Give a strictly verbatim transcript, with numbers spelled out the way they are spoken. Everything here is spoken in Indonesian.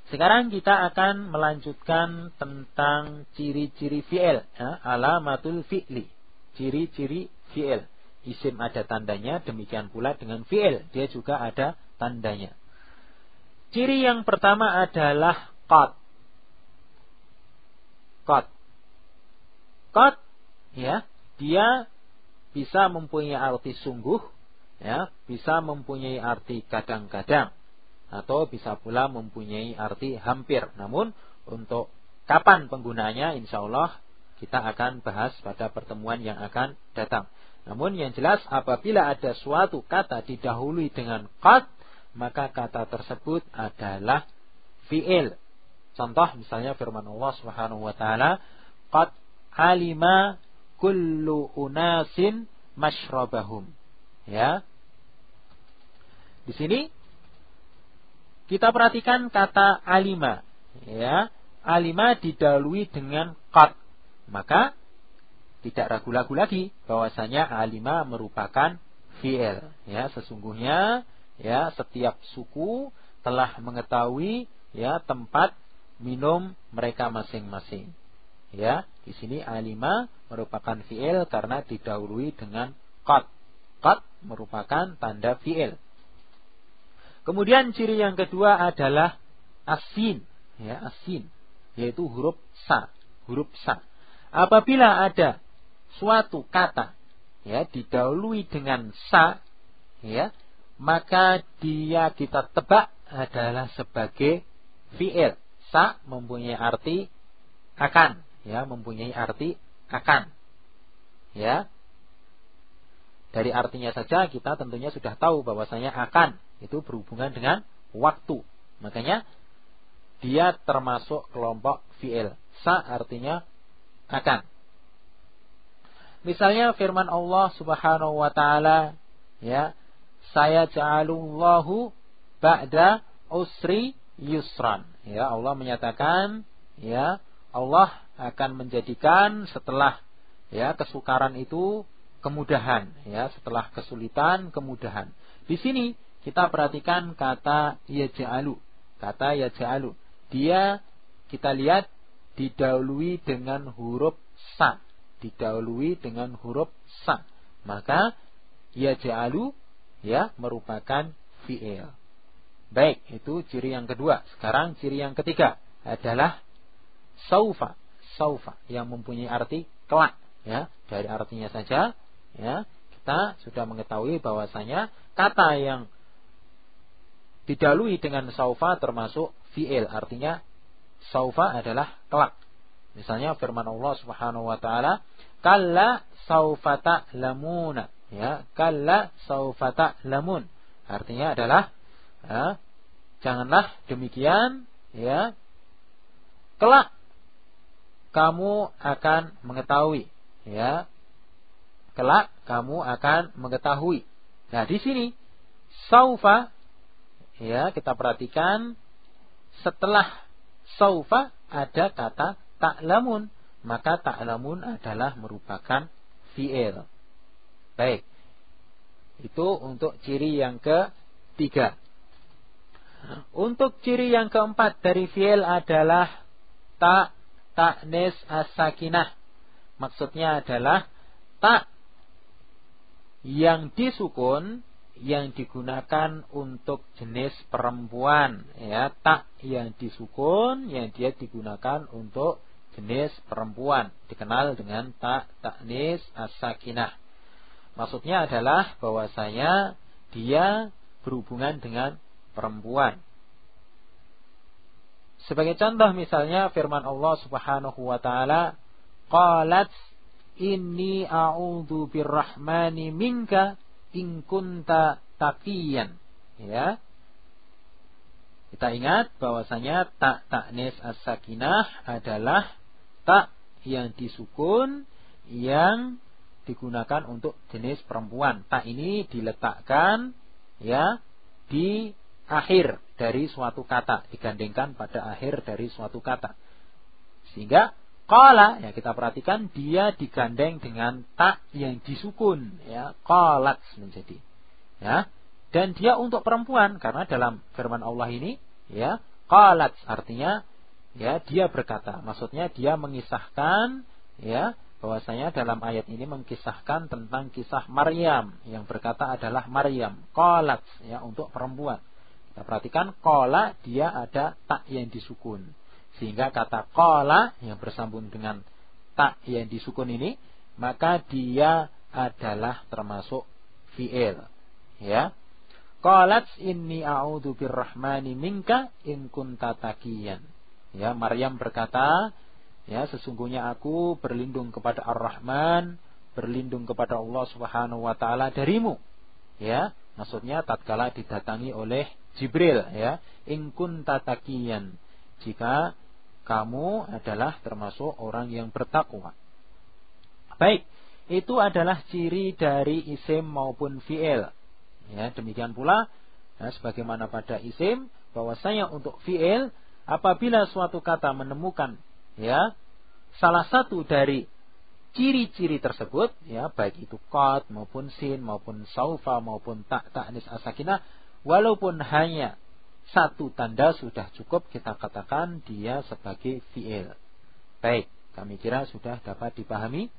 Sekarang kita akan melanjutkan tentang ciri-ciri fi'il, ya, alamatul fi'li, ciri-ciri fi'il. Isim ada tandanya, demikian pula dengan fi'il, dia juga ada tandanya. Ciri yang pertama adalah qad. Qad. Qad, ya, dia bisa mempunyai arti sungguh, ya, bisa mempunyai arti kadang-kadang, atau bisa pula mempunyai arti hampir. Namun untuk kapan penggunaannya, insya Allah kita akan bahas pada pertemuan yang akan datang. Namun yang jelas, apabila ada suatu kata didahului dengan qad, maka kata tersebut adalah fi'il. Contoh misalnya firman Allah Subhanahu wa taala, qad alima kullu unasin mashrabahum. Ya. Di sini kita perhatikan kata alima, ya. Alima didahului dengan qad. Maka tidak ragu-ragu lagi bahwasanya alima merupakan fi'il, ya. Sesungguhnya, ya, setiap suku telah mengetahui, ya, tempat minum mereka masing-masing. Ya, di sini alima merupakan fi'il karena didahului dengan qad. Qad merupakan tanda fi'il. Kemudian ciri yang kedua adalah asin, ya, asin, yaitu huruf sa, huruf sa. Apabila ada suatu kata, ya, didahului dengan sa, ya, maka dia kita tebak adalah sebagai fi'il. Sa mempunyai arti akan, ya, mempunyai arti akan, ya. Dari artinya saja kita tentunya sudah tahu bahwasanya akan itu berhubungan dengan waktu. Makanya dia termasuk kelompok fi'il. Sa artinya akan. Misalnya firman Allah Subhanahu wa taala, ya, saya ja'alullahu ba'da usri yusran. Ya, Allah menyatakan, ya, Allah akan menjadikan setelah, ya, kesukaran itu kemudahan, ya, setelah kesulitan kemudahan. Di sini kita perhatikan kata yaj'alu. Kata yaj'alu, dia kita lihat didahului dengan huruf sa, didahului dengan huruf sa. Maka yaj'alu, ya, merupakan fi'il. Baik, itu ciri yang kedua. Sekarang ciri yang ketiga adalah saufa. Saufa yang mempunyai arti kelak, ya. Dari artinya saja, ya, kita sudah mengetahui bahwasanya kata yang didahului dengan saufa termasuk fi'il, artinya saufa adalah kelak. Misalnya firman Allah Subhanahu wa taala, kalla saufa ta'lamuna, ya, kalla saufa ta'lamun. Artinya adalah, ya, janganlah demikian, ya, kelak kamu akan mengetahui, ya, kelak kamu akan mengetahui. Nah, di sini saufa, ya, kita perhatikan setelah saufa ada kata ta'lamun, maka ta'lamun adalah merupakan fi'il. Baik. Itu untuk ciri yang ketiga. Untuk ciri yang keempat dari fi'il adalah ta ta'nis as-sakinah. Maksudnya adalah ta yang disukun yang digunakan untuk jenis perempuan, ya, ta yang disukun yang dia digunakan untuk jenis perempuan dikenal dengan ta ta'nis as-sakinah. Maksudnya adalah bahwasanya dia berhubungan dengan perempuan. Sebagai contoh misalnya firman Allah Subhanahu wa taala, qalat inni a'udzu birrahmani minka in kunta taqiyan. Ya. Kita ingat bahwasanya ta ta'nis as-sakinah adalah ta yang disukun yang digunakan untuk jenis perempuan. Ta ini diletakkan, ya, di akhir dari suatu kata, digandengkan pada akhir dari suatu kata. Sehingga qala, ya, kita perhatikan dia digandeng dengan ta yang disukun, ya, qalat menjadi, ya. Dan dia untuk perempuan karena dalam firman Allah ini, ya, Qalat artinya ya dia berkata, maksudnya dia mengisahkan ya bahwasanya dalam ayat ini mengisahkan tentang kisah Maryam, yang berkata adalah Maryam. Qalat ya untuk perempuan. Kita perhatikan qala dia ada tak yang disukun. Sehingga kata qala yang bersambung dengan tak yang disukun ini, maka dia adalah termasuk fi'il. Ya. Qalat inni a'udzu birrahmani minka in kunta taqiyan. Ya, Maryam berkata, ya sesungguhnya aku berlindung kepada Ar-Rahman, berlindung kepada Allah Subhanahu wa taala darimu. Ya, maksudnya tatkala didatangi oleh Jibril, ya, in kunta taqiyan. Jika kamu adalah termasuk orang yang bertakwa. Baik, itu adalah ciri dari isim maupun fi'il. Ya, demikian pula ya, sebagaimana pada isim, bahwasanya untuk fi'il apabila suatu kata menemukan ya salah satu dari ciri-ciri tersebut, ya baik itu qad maupun sin maupun saufa maupun tak ta'nis as-sakinah, walaupun hanya satu tanda sudah cukup kita katakan dia sebagai fi'il. Baik, kami kira sudah dapat dipahami.